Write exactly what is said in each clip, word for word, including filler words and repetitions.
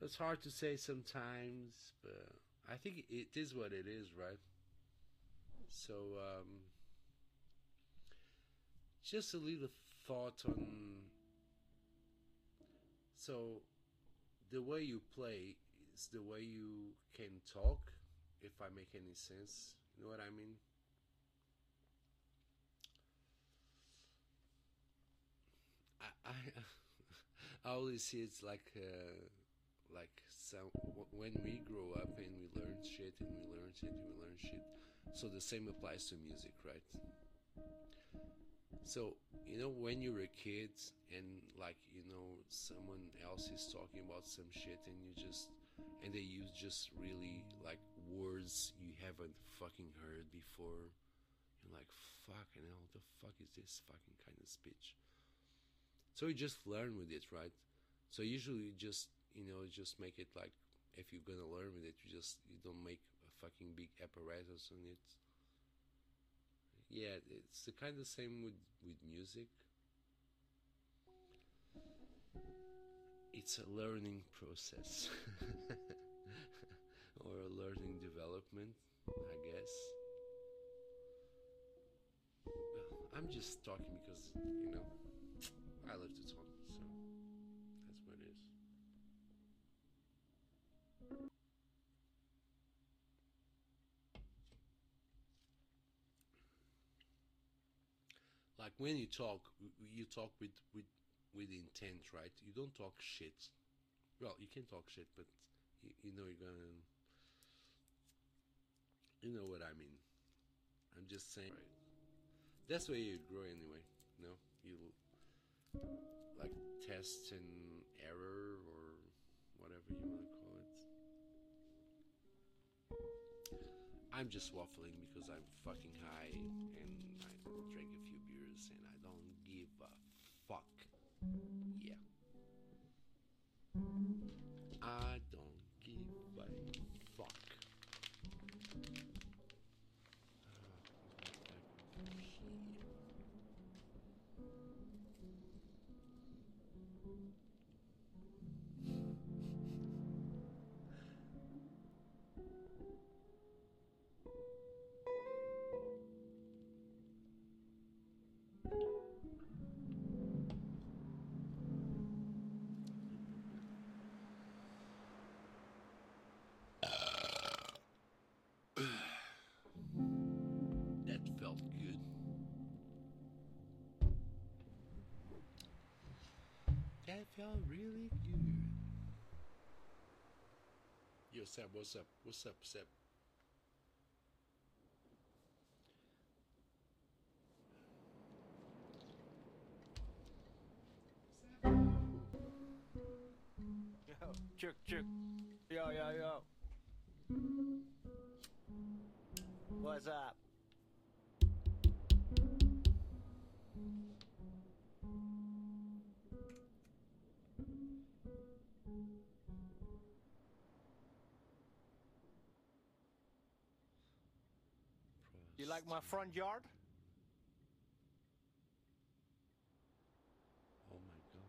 It's hard to say sometimes, but I think it is what it is, right? So, um, just a little thought on. So, the way you play is the way you can talk, if I make any sense. You know what I mean? I I, I always see it's like uh, like some when we grow up and we learn shit and we learn shit and we learn shit. So the same applies to music, right? So, you know, when you're a kid and like, you know, someone else is talking about some shit and you just, and they use just really like words you haven't fucking heard before. You're like, fucking hell, what the fuck is this fucking kind of speech? So you just learn with it, right? So usually you just, you know, just make it like, if you're gonna learn with it, you just, you don't make a fucking big apparatus on it. Yeah, it's the kind of same with, with music. It's a learning process. Or a learning development, I guess. Well, I'm just talking because, you know, I love to talk, so that's what it is. Like when you talk, you talk with with with intent, right? You don't talk shit. Well, you can talk shit, but you, you know you're gonna, you know what I mean. I'm just saying, right? That's where you grow anyway. You know, you like test and error or whatever you want to call it. I'm just waffling because I'm fucking high and I drank a few beers and I don't give a fuck. Yeah. I don't give a fuck. That felt good. That felt really good. Yo, Seb, what's up? What's up, Seb? Yo, chick, chick. Yo, yo, yo. What's up? You like my front yard? Oh my god.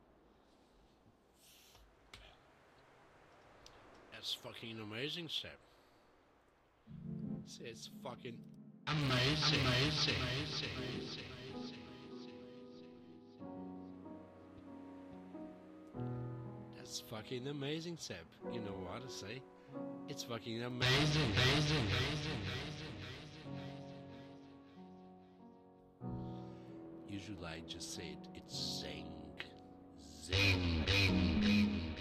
That's fucking amazing, Seb. It's fucking amazing. Amazing. Amazing. Amazing. That's fucking amazing, Seb. You know what to say? It's fucking amazing. Amazing. Amazing. Usually I just say it. It's zing. Zing. Zing. Zing.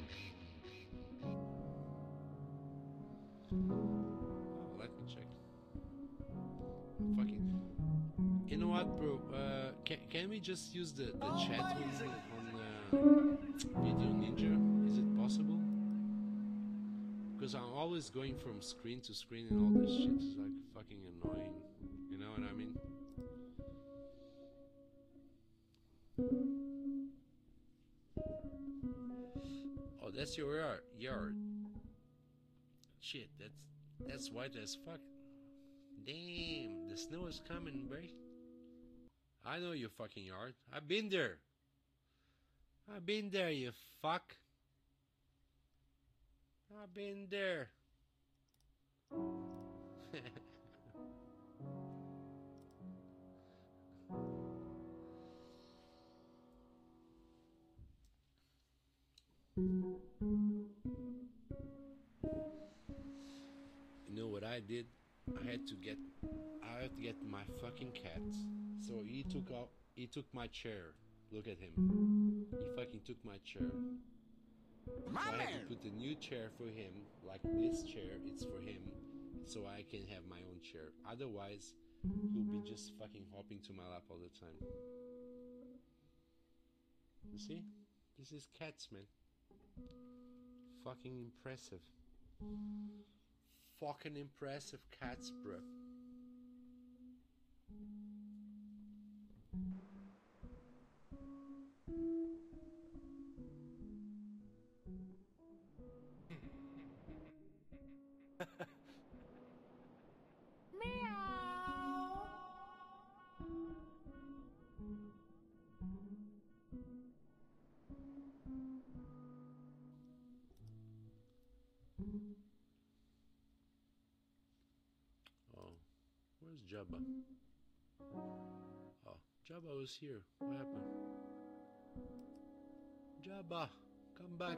Oh, let me check. Fucking. You know what, bro? Uh, can can we just use the the chat on on uh, Video Ninja? Is it possible? Because I'm always going from screen to screen and all this shit is like fucking annoying. You know what I mean? Oh, that's your yard. Yard. Shit, that's that's white as fuck. Damn, the snow is coming, bro. I know your fucking yard. I've been there. I've been there, you fuck. I've been there. You know what I did? I had to get I had to get my fucking cat. So he took out he took my chair. Look at him. He fucking took my chair. So I had to put a new chair for him, like this chair, it's for him, so I can have my own chair. Otherwise, he'll be just fucking hopping to my lap all the time. You see? This is cats, man. Fucking impressive. Fucking impressive cats, bro. Oh, where's Jabba? Oh, Jabba was here. What happened? Jabba, come back.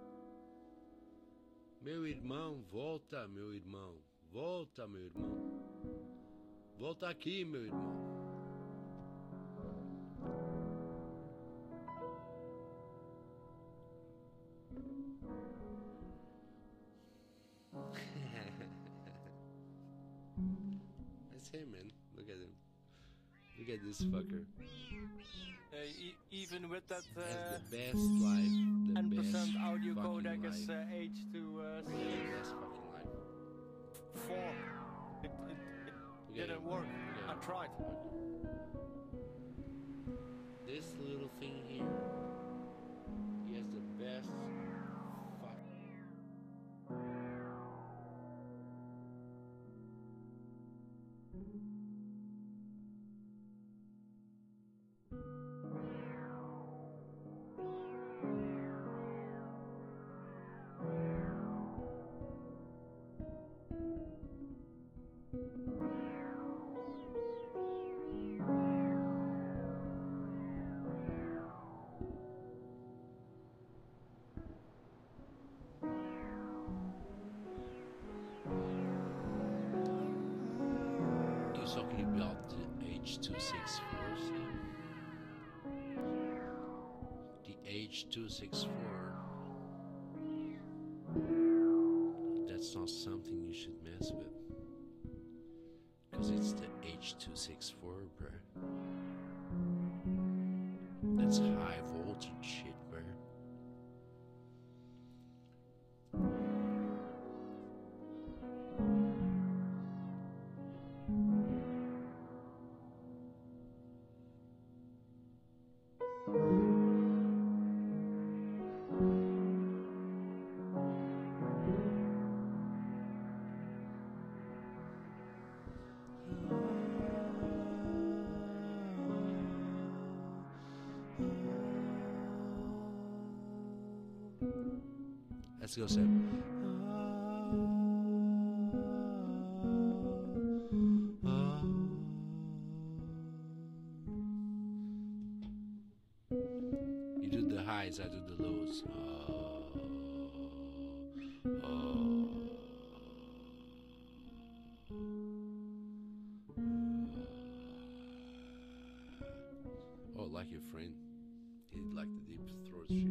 Meu irmão, volta, meu irmão. Volta, meu irmão. Volta aqui, meu irmão. That's him, man. Look at him. Look at this fucker. Uh, e even with that uh, Has the best life. The ten best percent audio fucking codec is life. uh, H to uh, The best fucking life. four. It, it, Look it at didn't him. work. Look I at him. tried. This little thing here, he has the best fuck. You're talking about the H two sixty-four, Sam? The H two sixty-four. That's not something you should mess with. Because it's the H two sixty-four, bro. That's high voltage shit, bro. Let's go, Sam. You do the highs, I do the lows. Oh, like your friend. He like the deep throat shit.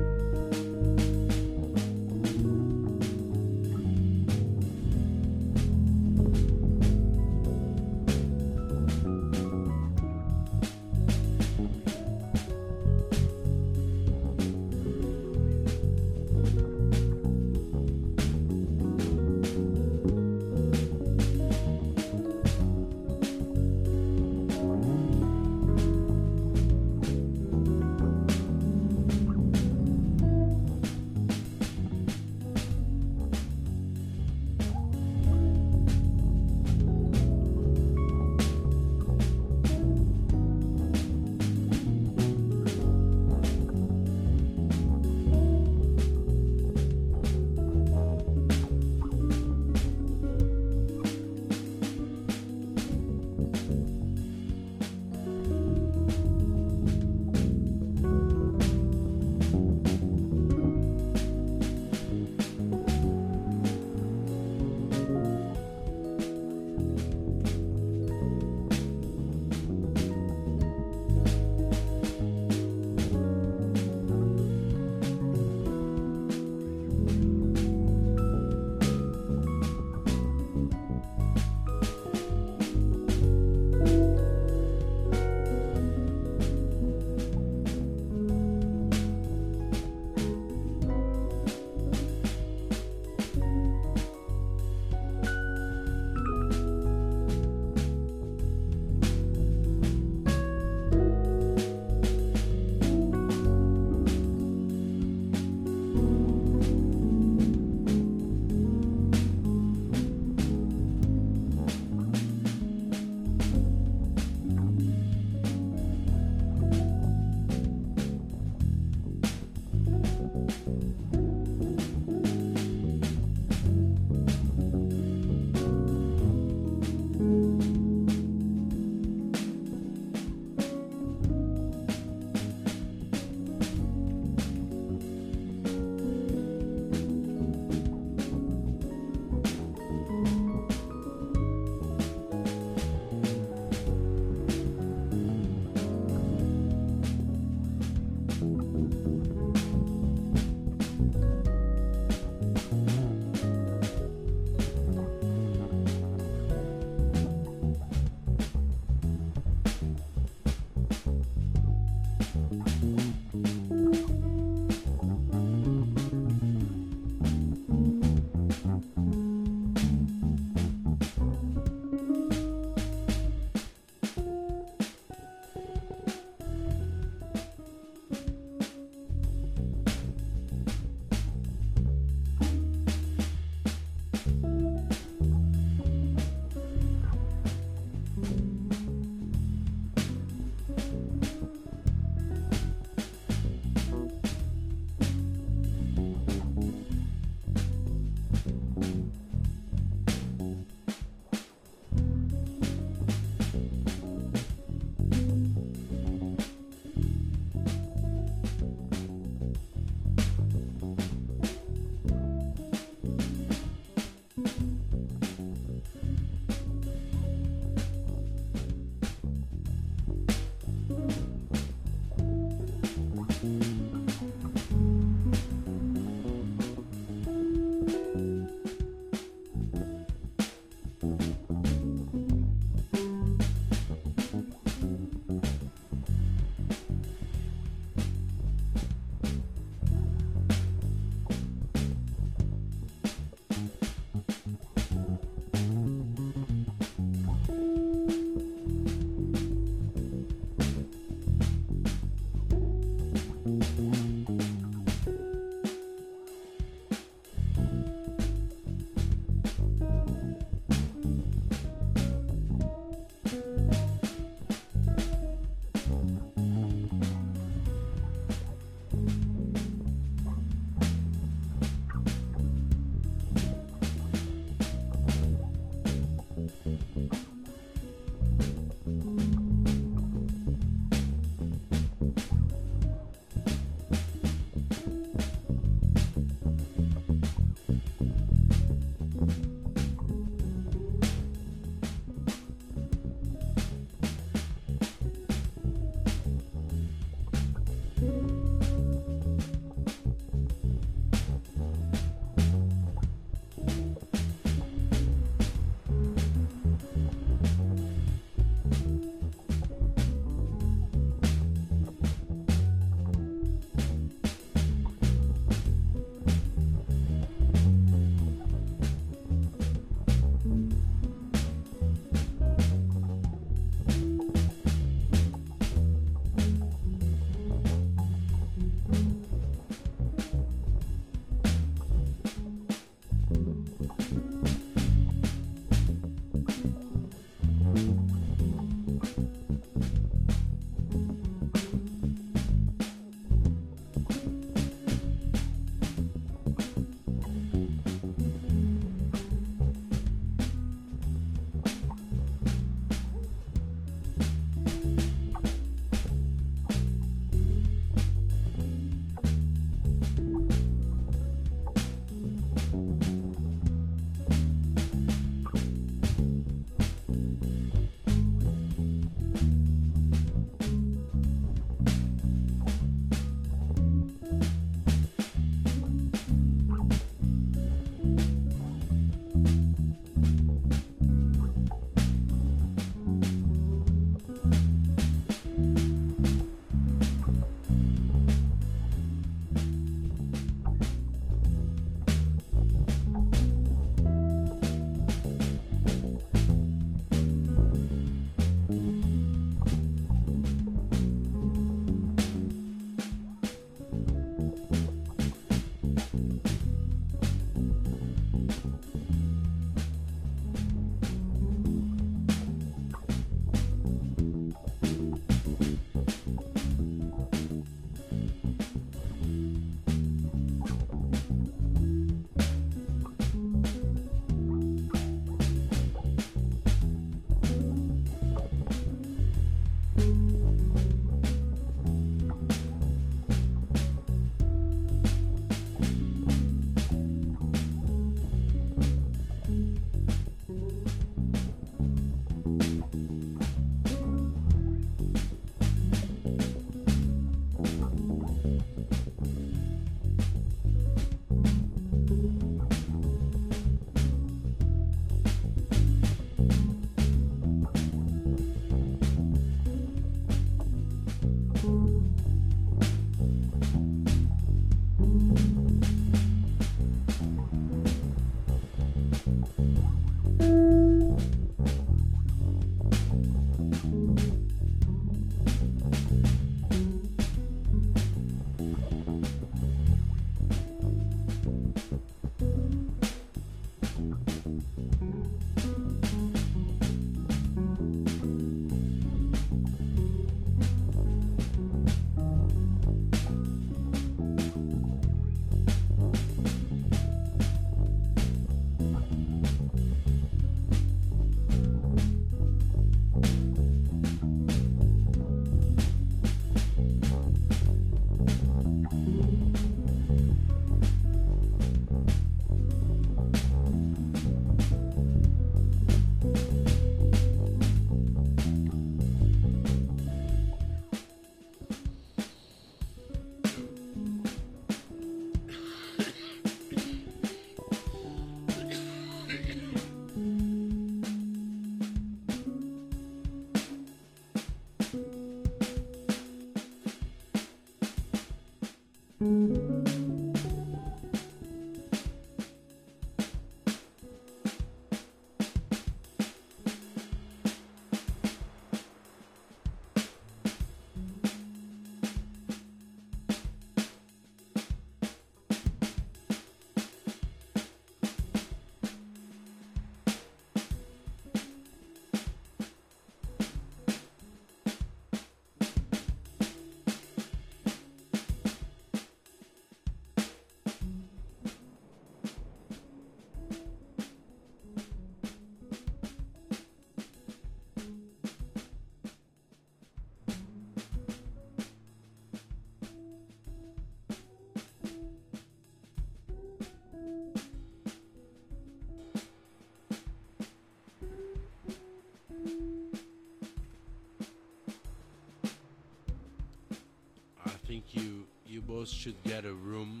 I think you you both should get a room.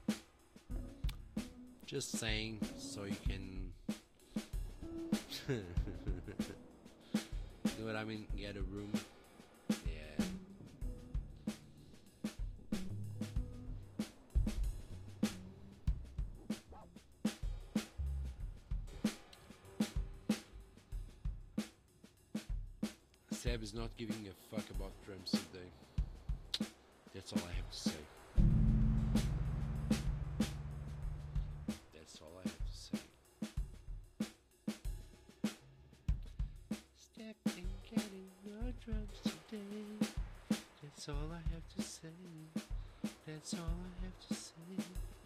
Just saying, so you can. You know what I mean? Get a room. Yeah. Seb is not giving a fuck about drums today. That's all I have to say. That's all I have to say. Step in getting your drums today. That's all I have to say. That's all I have to say.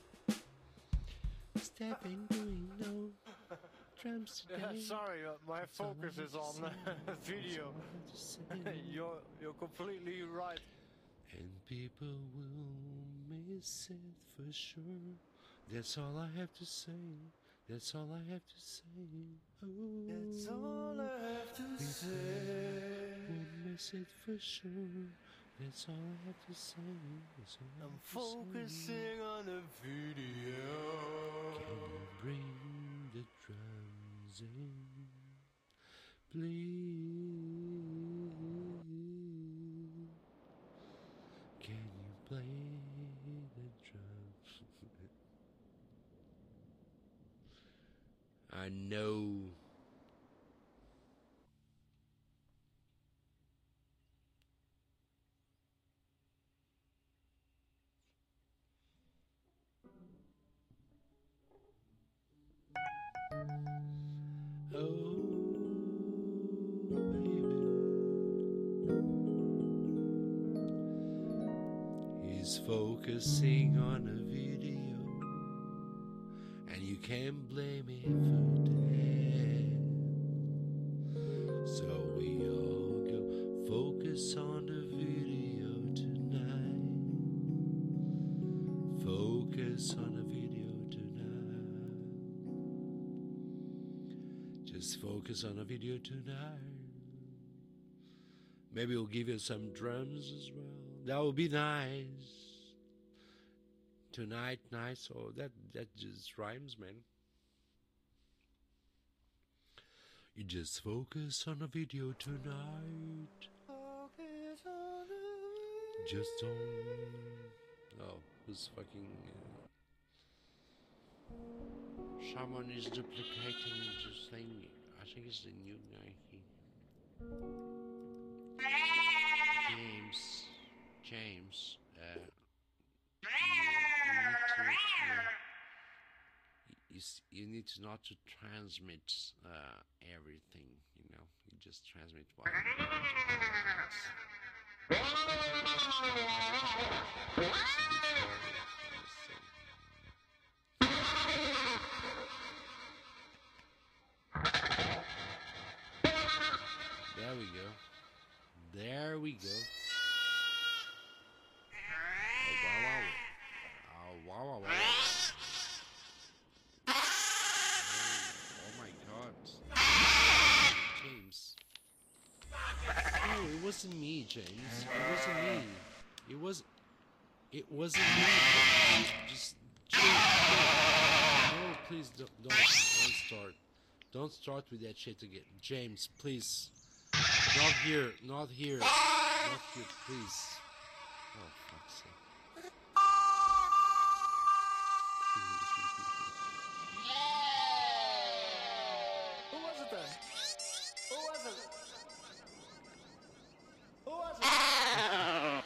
Step in doing no drums today. Yeah, sorry, uh, my That's all I focus have is to on say. the That's video. all I have to say. you're you're completely right. And people will miss it for sure. That's all I have to say. That's all I have to say. Oh, That's all I have to people say. will miss it for sure. That's all I have to say. That's all I I'm have to say. focusing on the video. Can you bring the drums in, please? Can you play the drums? I know. Oh, baby. He's focusing on a video, and you can't blame him for that. So we all go focus on the video tonight. Focus on the video tonight. Just focus on the video tonight. Maybe we'll give you some drums as well. That would be nice. Tonight, nice. Oh, that that just rhymes, man. You just focus on the video tonight. Focus on the Just on. Oh, who's fucking. Uh... Someone is duplicating the thing. I think it's the new guy. He... James. James. Uh, you, you need to. Uh, you, s- you need to not to transmit uh, everything. You know, you just transmit one. we go. There we go. Oh, wow, wow. Oh, wow, wow, wow. Oh, oh my god. James. No, it wasn't me, James. It wasn't me. It was... It wasn't me. Just... James, no, please don't, don't, don't start. Don't start with that shit again. James, please. Not here, not here. Not here, please. Oh, fuck's sake. Who was it then? Who was it? Who was it?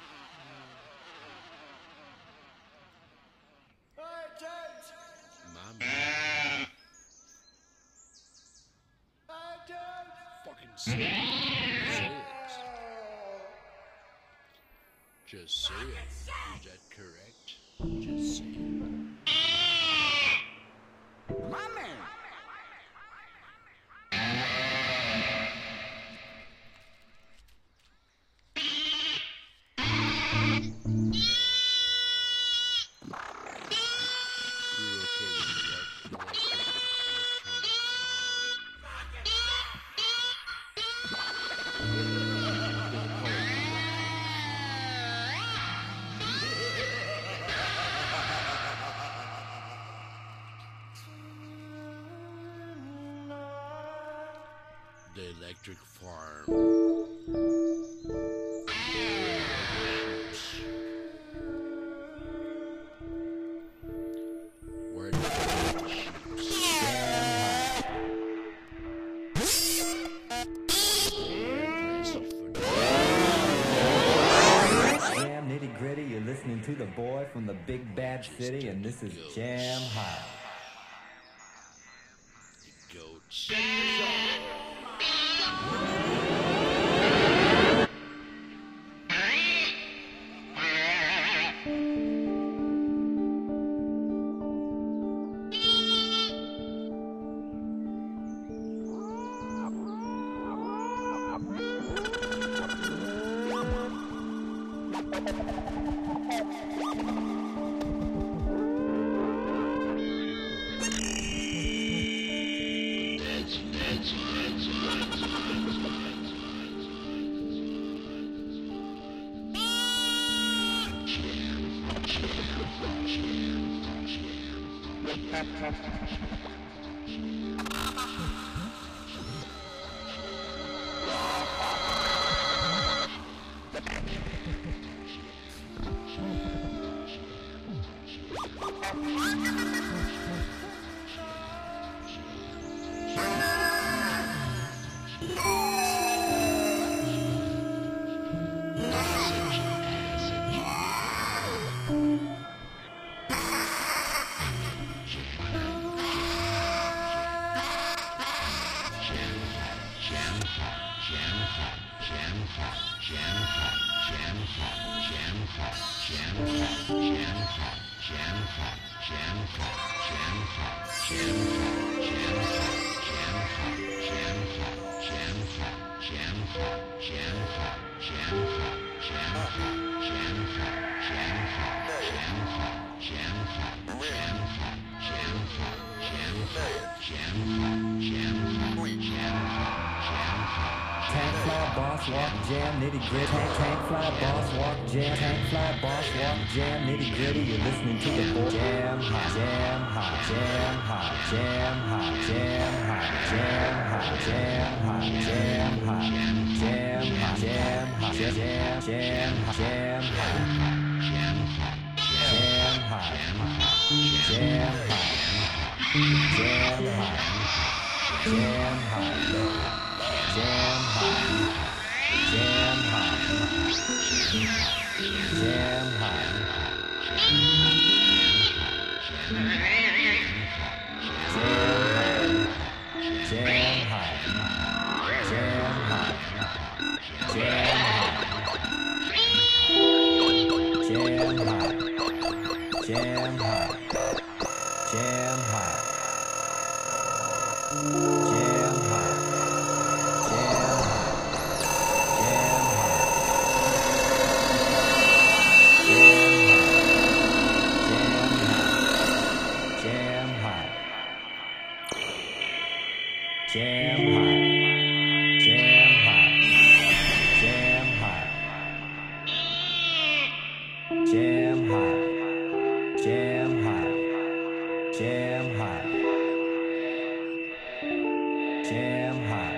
Hey, James! Mama. Hey, James! Fucking say it. Say it. Just say it. Is that correct? Just say it. My man! You're okay with the elec- electric farm. Where did the Jam Nitty Gritty, you're listening to the boy from the big bad city, and this is Jam High. goats? Tank fly, boss walk, jam, nitty gritty. Tank, tank fly, boss walk, jam, tank fly, boss walk, jam, nitty gritty. You're listening to the boy. Jam high, jam high, jam high, jam high, jam high, jam high, jam high, jam high, jam high, jam high, jam, jam, jam high, jam high, jam high, jam high, jam high. Jam high, jam high, jam high, jam high, jam high, jam high, jam high, jam high. Jam high. Jam hot. Jam hot. Jam hot. Jam hot. Jam hot. Jam hot. Jam hot.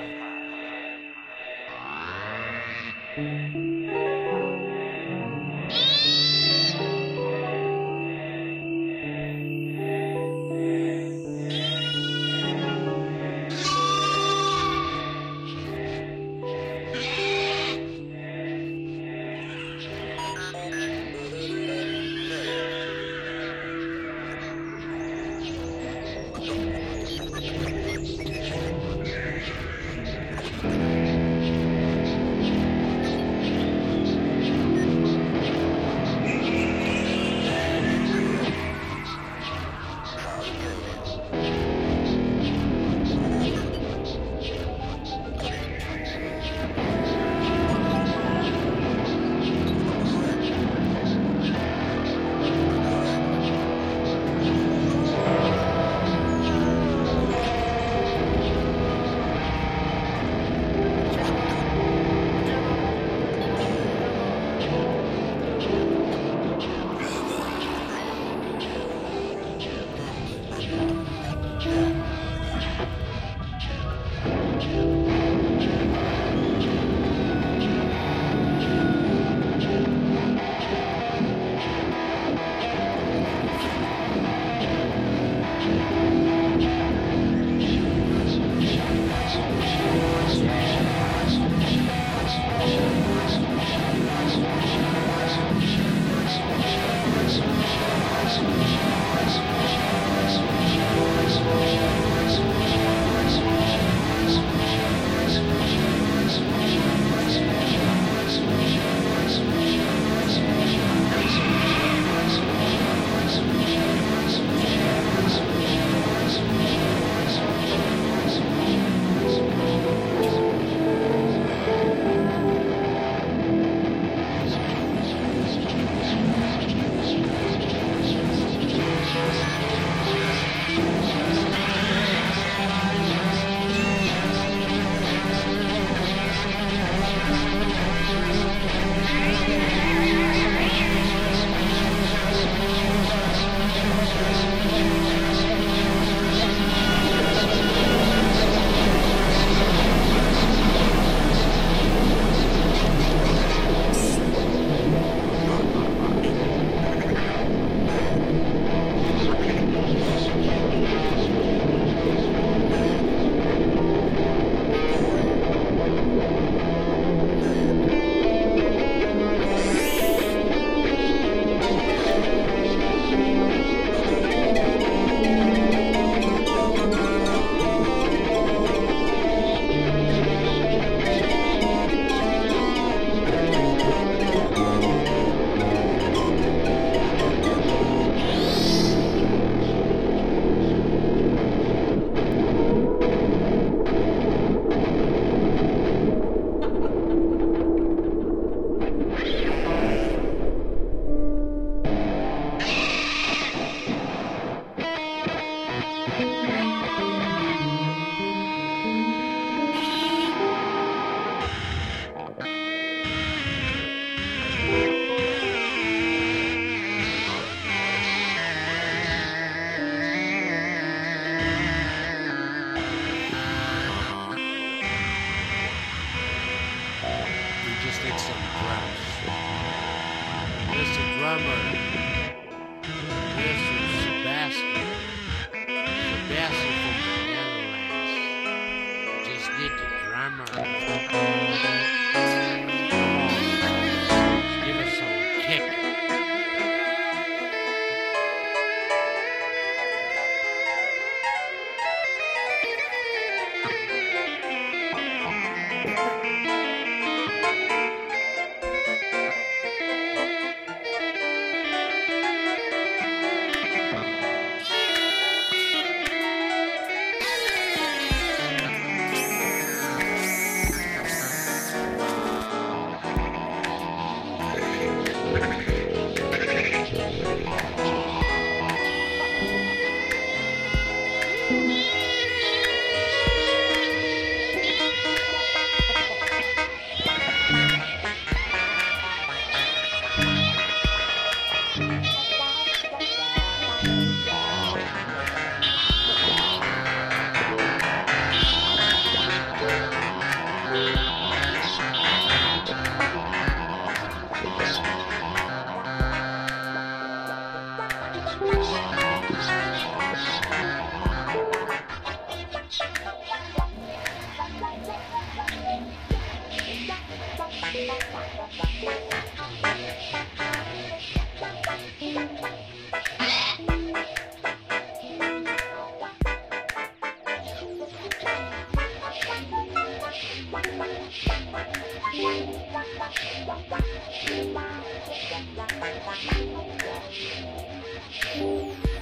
Thank you.